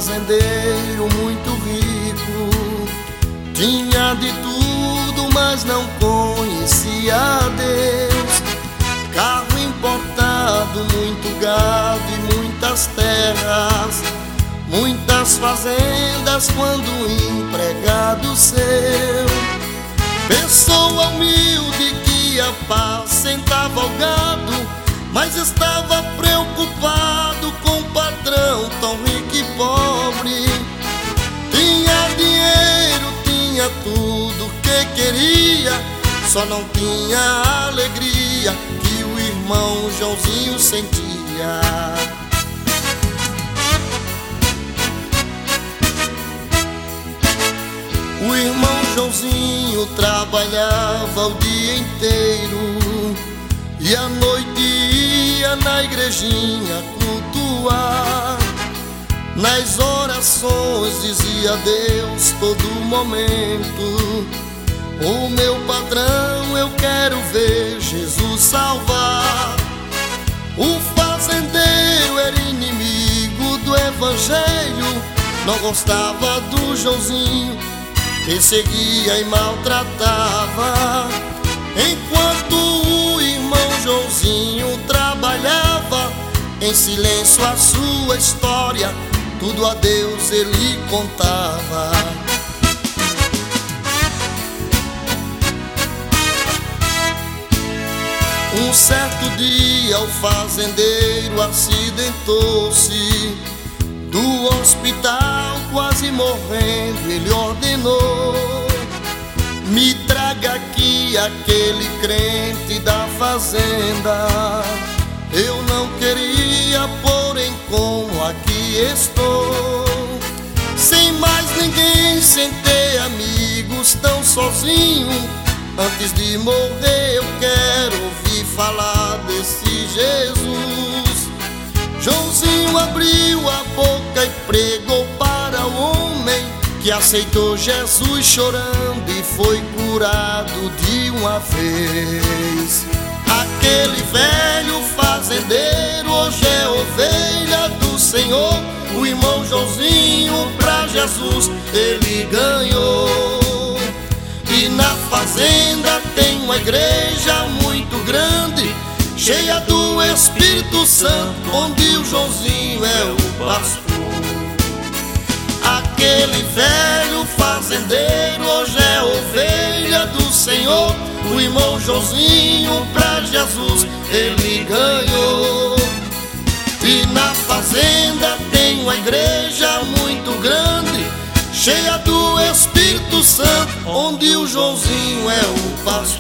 fazendeiro muito rico, tinha de tudo, mas não conhecia Deus. Carro importado, muito gado e muitas terras, muitas fazendas quando empregado seu. Pessoa humilde que apacentava o gado, mas estava preocupado com o patrão tão rico e pobre. Tinha dinheiro, tinha tudo que queria, só não tinha a alegria que o irmão Joãozinho sentia. O irmão Joãozinho trabalhava o dia inteiro e à noite ia na igrejinha cultuar. Nas orações dizia a Deus todo momento: o meu patrão eu quero ver Jesus salvar. O fazendeiro era inimigo do evangelho, não gostava do Joãozinho, perseguia e maltratava. Enquanto o irmão Joãozinho trabalhava, em silêncio a sua história, tudo a Deus ele contava. Um certo dia o fazendeiro acidentou-se, do hospital quase morrendo ele ordenou: me traga aqui aquele crente da fazenda. Eu não queria, porém como aqui estou, sem mais ninguém, sem ter amigos, tão sozinho. Antes de morrer eu quero ouvir falar desse Jesus. Joãozinho abriu a boca e pregou para o homem, que aceitou Jesus chorando e foi curado de uma vez. Aquele velho fazendeiro hoje é ovelha do Senhor. O irmão Joãozinho pra Jesus ele ganhou. E na fazenda tem uma igreja muito grande, cheia do Espírito Santo, onde o Joãozinho é o pastor. Aquele velho fazendeiro hoje é ovelha do Senhor. O irmão Joãozinho pra Jesus ele ganhou. E na fazenda tem uma igreja muito grande, cheia do Espírito Santo, onde o Joãozinho é o pastor.